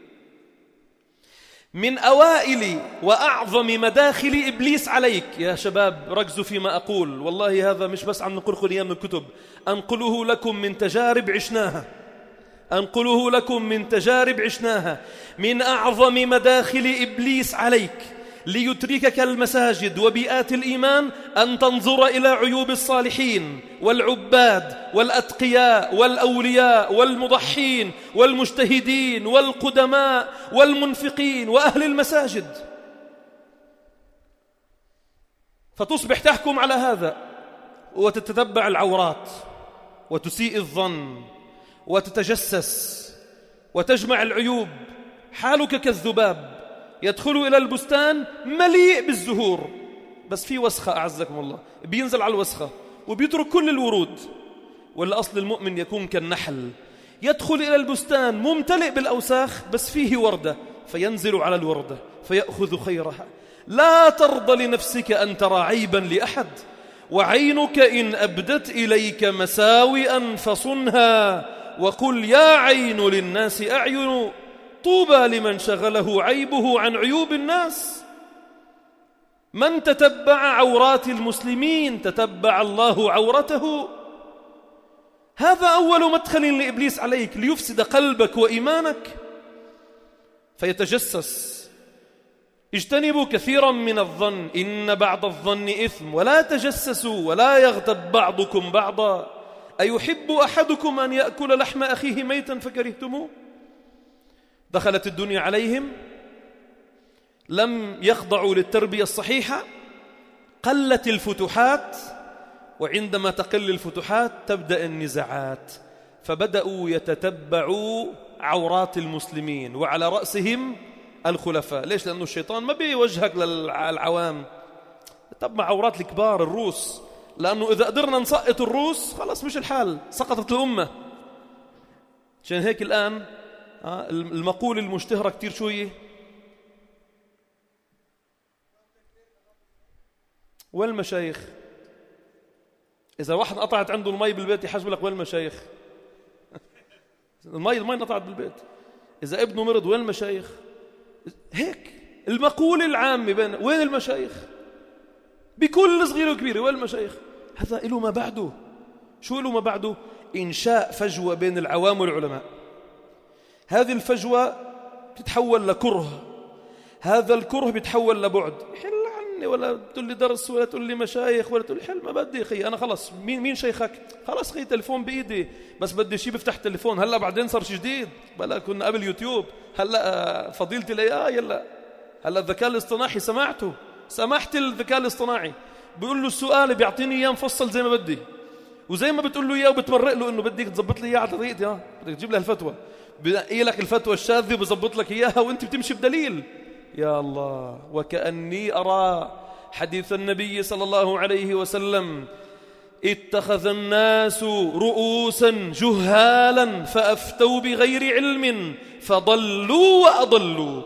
من أوائل وأعظم مداخل إبليس عليك يا شباب، ركزوا فيما أقول، والله هذا مش بس عم نقول أيام من الكتب، أنقله لكم من تجارب عشناها، أنقله لكم من تجارب عشناها. من أعظم مداخل إبليس عليك ليتركك المساجد وبيئات الإيمان أن تنظر إلى عيوب الصالحين والعباد والأتقياء والأولياء والمضحين والمجتهدين والقدماء والمنفقين وأهل المساجد، فتصبح تحكم على هذا وتتتبع العورات وتسيء الظن وتتجسس وتجمع العيوب. حالك كالذباب يدخل إلى البستان مليء بالزهور، بس في وسخة أعزكم الله، بينزل على الوسخة وبيترك كل الورود. ولا أصل المؤمن يكون كالنحل، يدخل إلى البستان ممتلئ بالأوساخ بس فيه وردة، فينزل على الوردة فيأخذ خيرها. لا ترضى لنفسك أن ترى عيبا لأحد، وعينك إن أبدت إليك مساوئا فصنها، وقل يا عين للناس أعين، طوبى لمن شغله عيبه عن عيوب الناس. من تتبع عورات المسلمين تتبع الله عورته. هذا أول مدخل لإبليس عليك ليفسد قلبك وإيمانك فيتجسس. اجتنبوا كثيرا من الظن إن بعض الظن إثم ولا تجسسوا ولا يغتب بعضكم بعضا أيحب أحدكم أن يأكل لحم أخيه ميتا فكرهتموه. دخلت الدنيا عليهم، لم يخضعوا للتربية الصحيحة، قلت الفتوحات، وعندما تقل الفتوحات تبدأ النزاعات، فبدأوا يتتبعوا عورات المسلمين وعلى رأسهم الخلفاء. ليش؟ لأنه الشيطان ما بيوجهك للعوام، تتبع عورات الكبار الروس، لأنه إذا قدرنا نسقط الروس خلاص مش الحال، سقطت الأمة. عشان هيك الآن المقولة المشتهرة كتير شوية، وين المشايخ؟ إذا واحد قطعت عنده المي بالبيت يحجب لك وين المشايخ؟ المي المي قطعت بالبيت. إذا ابنه مرض وين المشايخ؟ هيك المقولة العامة بين وين المشايخ؟ بكل صغير وكبير وين المشايخ؟ هذا له ما بعده. شو له ما بعده؟ إنشاء فجوة بين العوام والعلماء. هذه الفجوة بتتحول لكره، هذا الكره بيتحول لبعد. حل عني، ولا تقول لي درس ولا تقول لي مشايخ ولا تقول لي حل، ما بدي خي، أنا خلص مين مين شيخك؟ خلص خي تلفون بإيدي، بس بدي شيء بفتح تلفون. هلا بعدين صار شيء جديد، بلا كنا قبل يوتيوب، هلا فضيلة الإيه يلا هلا الذكاء الاصطناعي سمعته، سمحت الذكاء الاصطناعي بيقول له السؤال بيعطيني إياه مفصل زي ما بدي، وزي ما بتقول له إياه وبتمرق له إنه بدك تزبط لي إياه على طريقتي، ها بدك تجيب له الفتوى، بنقي لك الفتوى الشاذة وبزبط لك إياها وأنت بتمشي بدليل. يا الله، وكأني أرى حديث النبي صلى الله عليه وسلم: اتخذ الناس رؤوسا جهالا فأفتوا بغير علم فضلوا وأضلوا.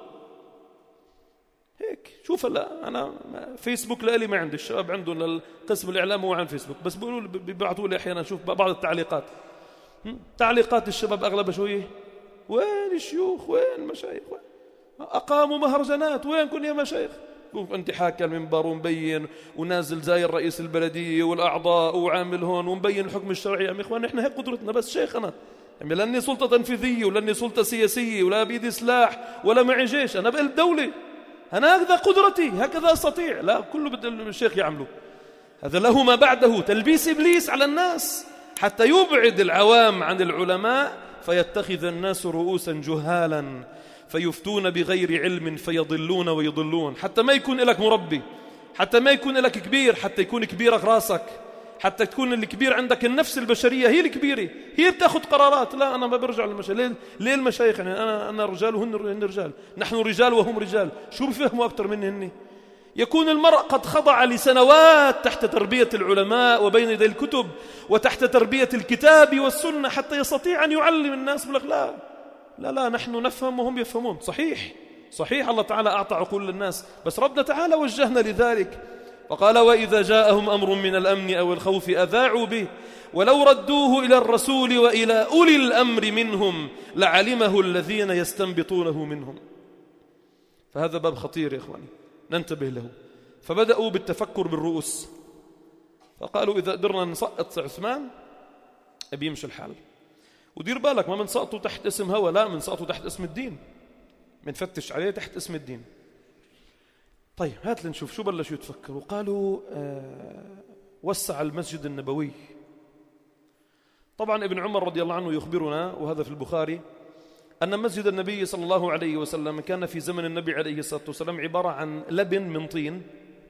هيك شوف، هلا أنا فيسبوك لإلي ما عندي، الشباب عندهم القسم الإعلام هو عن فيسبوك، بس بيقولوا بيبعثوا لي أحيانا أشوف بعض التعليقات، تعليقات الشباب أغلبها شوية وين الشيوخ وين المشايخ، وين أقاموا مهرجانات، وين كن يا مشايخ؟ شوف أنت حاكي المنبر ومبين ونازل زاير رئيس البلدية والأعضاء وعامل هون ومبين الحكم الشرعي. يا إخوان إحنا هيك قدرتنا، بس شيخ أنا يعني لاني سلطة تنفيذية ولاني سلطة سياسية ولا بيدي سلاح ولا معي جيش، أنا بقلب دولة، أنا هكذا قدرتي، هكذا أستطيع. لا، كله بده الشيخ يعمله. هذا له ما بعده تلبيس إبليس على الناس حتى يبعد العوام عن العلماء، فيتخذ الناس رؤوسا جهالا فيفتون بغير علم فيضلون ويضلون. حتى ما يكون لك مربي، حتى ما يكون لك كبير، حتى يكون كبيرك راسك، حتى تكون الكبير عندك النفس البشرية هي الكبيرة، هي بتاخذ قرارات. لا أنا ما برجع للمشايخ. ليه, ليه المشايخ؟ يعني أنا أنا رجال وهن رجال، نحن رجال وهم رجال، شو بفهموا أكثر مني هني؟ يكون المرء قد خضع لسنوات تحت تربية العلماء وبين يدي الكتب وتحت تربية الكتاب والسنة حتى يستطيع أن يعلم الناس. بلك لا لا لا نحن نفهم وهم يفهمون. صحيح صحيح الله تعالى أعطى عقول للناس، بس ربنا تعالى وجهنا لذلك فقال وإذا جاءهم أمر من الأمن أو الخوف أذاعوا به ولو ردوه إلى الرسول وإلى أولي الأمر منهم لعلمه الذين يستنبطونه منهم. فهذا باب خطير يا إخواني ننتبه له. فبدأوا بالتفكر بالرؤوس، فقالوا إذا قدرنا نسقط عثمان بيمشي الحال. ودير بالك ما منسقطوا تحت اسم هوى، لا منسقطوا تحت اسم الدين، منفتش عليه تحت اسم الدين. طيب هات لنشوف شو بلشوا يتفكروا. قالوا آه وسع المسجد النبوي. طبعا ابن عمر رضي الله عنه يخبرنا، وهذا في البخاري، أن مسجد النبي صلى الله عليه وسلم كان في زمن النبي عليه الصلاة والسلام عبارة عن لبن من طين،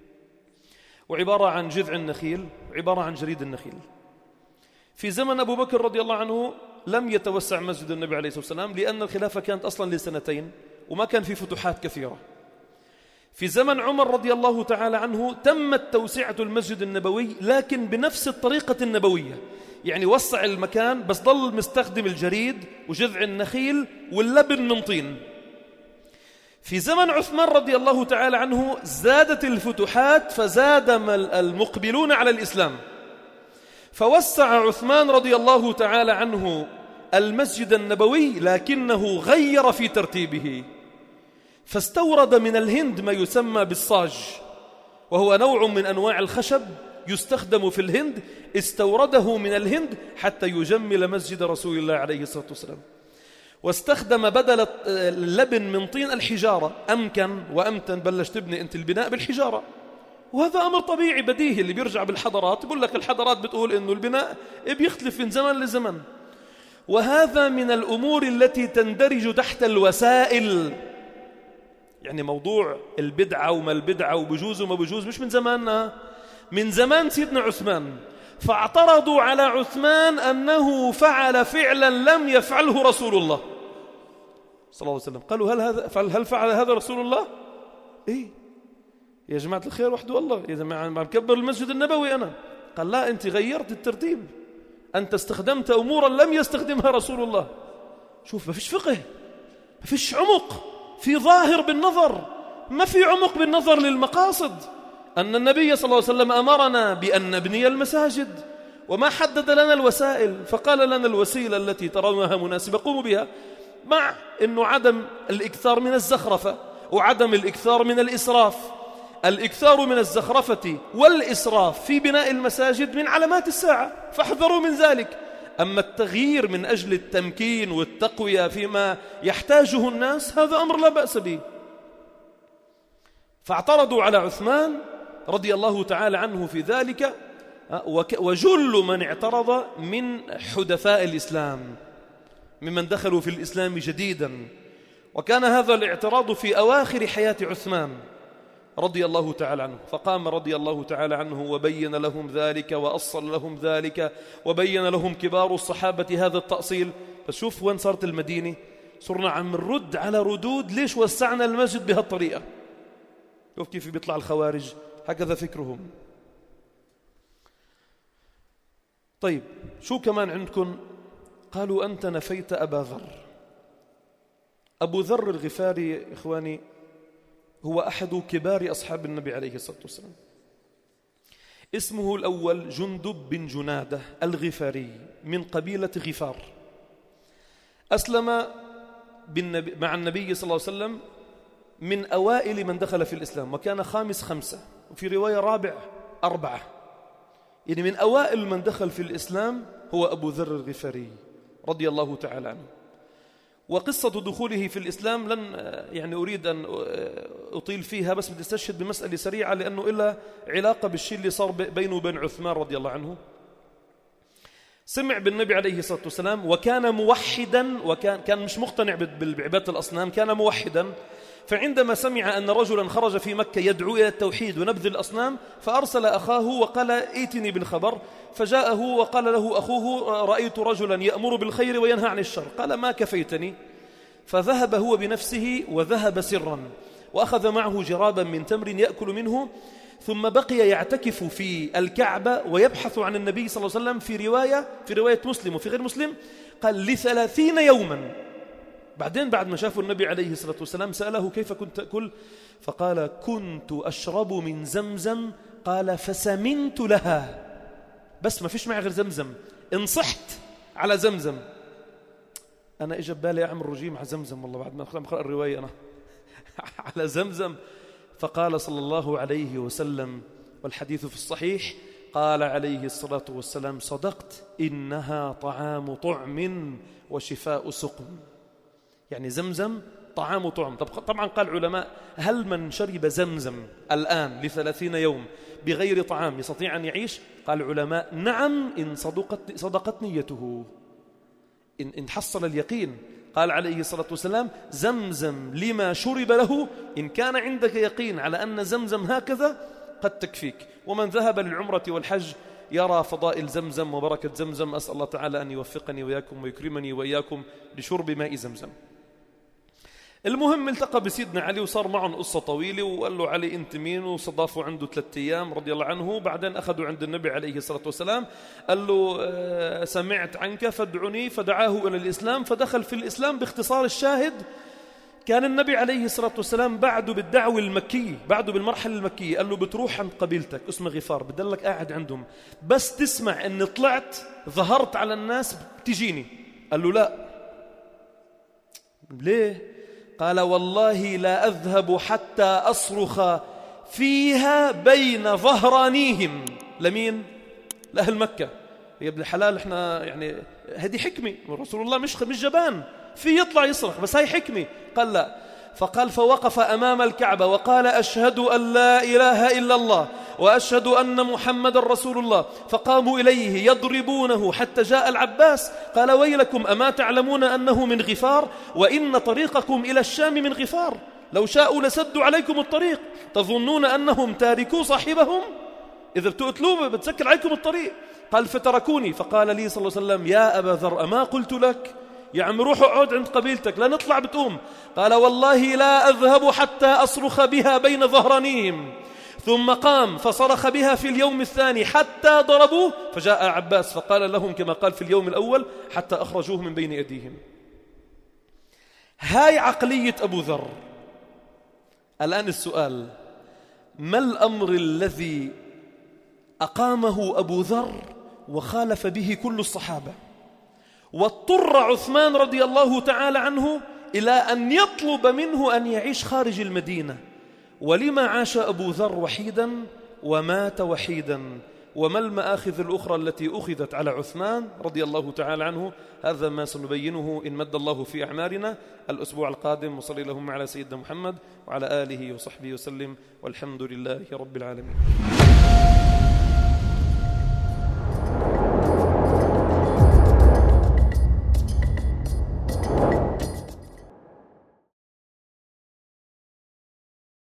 وعبارة عن جذع النخيل، وعبارة عن جريد النخيل. في زمن أبو بكر رضي الله عنه لم يتوسع مسجد النبي عليه الصلاة والسلام لأن الخلافة كانت أصلا لسنتين وما كان في فتوحات كثيرة. في زمن عمر رضي الله تعالى عنه تمت توسعة المسجد النبوي لكن بنفس الطريقة النبوية، يعني وسع المكان بس ضل مستخدم الجريد وجذع النخيل واللبن من طين. في زمن عثمان رضي الله تعالى عنه زادت الفتوحات فزاد المقبلون على الإسلام، فوسع عثمان رضي الله تعالى عنه المسجد النبوي لكنه غير في ترتيبه، فاستورد من الهند ما يسمى بالصاج، وهو نوع من أنواع الخشب يستخدم في الهند، استورده من الهند حتى يجمل مسجد رسول الله عليه الصلاة والسلام. واستخدم بدل اللبن من طين الحجارة، أمكن وأمتن بلش تبني أنت البناء بالحجارة، وهذا أمر طبيعي بديهي. اللي بيرجع بالحضارات بقول لك الحضارات بتقول إنه البناء بيختلف من زمن لزمن، وهذا من الأمور التي تندرج تحت الوسائل. يعني موضوع البدعة وما البدعة وبجوز وما بجوز مش من زماننا، من زمان سيدنا عثمان. فاعترضوا على عثمان أنه فعل فعلا لم يفعله رسول الله صلى الله عليه وسلم. قالوا هل هذا هل فعل هذا رسول الله؟ إيه يا جماعة الخير وحده والله، إذا ما بكبر المسجد النبوي أنا. قال لا، أنت غيرت الترتيب، أنت استخدمت أمورا لم يستخدمها رسول الله. شوف ما فيش فقه، ما فيش عمق، في ظاهر بالنظر، ما في عمق بالنظر للمقاصد. أن النبي صلى الله عليه وسلم أمرنا بأن نبني المساجد وما حدد لنا الوسائل، فقال لنا الوسيلة التي ترونها مناسبة قوموا بها، مع أنه عدم الإكثار من الزخرفة وعدم الإكثار من الإسراف. الإكثار من الزخرفة والإسراف في بناء المساجد من علامات الساعة، فاحذروا من ذلك. أما التغيير من أجل التمكين والتقوية فيما يحتاجه الناس هذا أمر لا بأس به. فاعترضوا على عثمان رضي الله تعالى عنه في ذلك، وجل من اعترض من حدثاء الإسلام ممن دخلوا في الإسلام جديدا. وكان هذا الاعتراض في أواخر حياة عثمان رضي الله تعالى عنه، فقام رضي الله تعالى عنه وبين لهم ذلك وأصل لهم ذلك، وبين لهم كبار الصحابة هذا التأصيل. فشوف وين صارت المدينة، صرنا عم نرد على ردود ليش وسعنا المسجد بهالطريقة. شوف كيف بيطلع الخوارج، هكذا فكرهم. طيب شو كمان عندكم؟ قالوا أنت نفيت أبا ذر. أبو ذر الغفاري إخواني هو أحد كبار أصحاب النبي عليه الصلاة والسلام. اسمه الأول جندب بن جنادة الغفاري من قبيلة غفار. أسلم مع النبي صلى الله عليه وسلم من أوائل من دخل في الإسلام، وكان خامس خمسة، وفي رواية رابع أربعة، يعني من أوائل من دخل في الإسلام هو أبو ذر الغفاري رضي الله تعالى عنه. وقصة دخوله في الإسلام لن يعني أريد أن أطيل فيها، بس بدي استشهد بمسألة سريعة لأنه إلا علاقة بالشيء اللي صار بينه وبين عثمان رضي الله عنه. سمع بالنبي عليه الصلاة والسلام وكان موحدا، وكان كان مش مقتنع بعبادة الأصنام، كان موحدا. فعندما سمع أن رجلا خرج في مكة يدعو إلى التوحيد ونبذ الأصنام فأرسل أخاه وقال ائتني بالخبر. فجاءه وقال له أخوه رأيت رجلا يأمر بالخير وينهى عن الشر. قال ما كفيتني. فذهب هو بنفسه وذهب سرا وأخذ معه جرابا من تمر يأكل منه، ثم بقي يعتكف في الكعبة ويبحث عن النبي صلى الله عليه وسلم. في رواية في رواية مسلم وفي غير مسلم قال لثلاثين يوما. بعدين بعد ما شافوا النبي عليه الصلاة والسلام سأله كيف كنت تأكل؟ فقال كنت أشرب من زمزم. قال فسمنت لها، بس ما فيش معي غير زمزم، انصحت على زمزم. أنا إجا ببالي أعمل رجيم على زمزم، والله بعد ما أقرأ الرواية أنا على زمزم. فقال صلى الله عليه وسلم والحديث في الصحيح قال عليه الصلاة والسلام صدقت إنها طعام طعم وشفاء سقم. يعني زمزم طعام طعم. طبعا قال العلماء هل من شرب زمزم الآن لثلاثين يوم بغير طعام يستطيع أن يعيش؟ قال العلماء نعم إن صدقت, صدقت نيته، إن, إن حصل اليقين. قال عليه الصلاة والسلام زمزم لما شرب له، إن كان عندك يقين على أن زمزم هكذا قد تكفيك. ومن ذهب للعمرة والحج يرى فضائل زمزم وبركة زمزم. أسأل الله تعالى أن يوفقني وإياكم ويكرمني وإياكم لشرب ماء زمزم. المهم التقى بسيدنا علي وصار معهم قصة طويلة، وقال له علي أنت مين؟ وصدافوا عنده ثلاثة أيام رضي الله عنه. بعدين أخذوا عند النبي عليه الصلاة والسلام قال له آه سمعت عنك فادعني، فدعاه إلى الإسلام فدخل في الإسلام. باختصار الشاهد كان النبي عليه الصلاة والسلام بعده بالدعوة المكية، بعده بالمرحلة المكية، قال له بتروح عند قبيلتك اسمه غفار بدلك قاعد عندهم، بس تسمع أني طلعت ظهرت على الناس تجيني. قال له لا. ليه؟ قال والله لا أذهب حتى أصرخ فيها بين ظهرانيهم. لمين؟ لأهل مكة. يا ابن الحلال احنا يعني هذه حكمة، رسول الله مش مش جبان في يطلع يصرخ، بس هاي حكمة. قال لا. فقال فوقف أمام الكعبة وقال أشهد أن لا إله إلا الله وأشهد أن محمد رسول الله. فقاموا إليه يضربونه حتى جاء العباس. قال ويلكم أما تعلمون أنه من غفار وإن طريقكم إلى الشام من غفار، لو شاءوا لسدوا عليكم الطريق، تظنون أنهم تاركوا صاحبهم؟ إذا بتقتلوه بتسكر عليكم الطريق. قال فتركوني. فقال لي صلى الله عليه وسلم يا أبا ذر أما قلت لك يا عم روح اقعد عند قبيلتك لا نطلع بتقوم. قال والله لا أذهب حتى أصرخ بها بين ظهرانيهم. ثم قام فصرخ بها في اليوم الثاني حتى ضربوه، فجاء عباس فقال لهم كما قال في اليوم الأول حتى أخرجوه من بين أيديهم. هاي عقلية أبو ذر. الآن السؤال، ما الأمر الذي أقامه أبو ذر وخالف به كل الصحابة، واضطر عثمان رضي الله تعالى عنه إلى أن يطلب منه أن يعيش خارج المدينة؟ ولما عاش أبو ذر وحيدا ومات وحيدا؟ وما المآخذ الأخرى التي أخذت على عثمان رضي الله تعالى عنه؟ هذا ما سنبينه إن مد الله في أعمارنا الأسبوع القادم. وصلي اللهم على سيدنا محمد وعلى آله وصحبه وسلم، والحمد لله رب العالمين.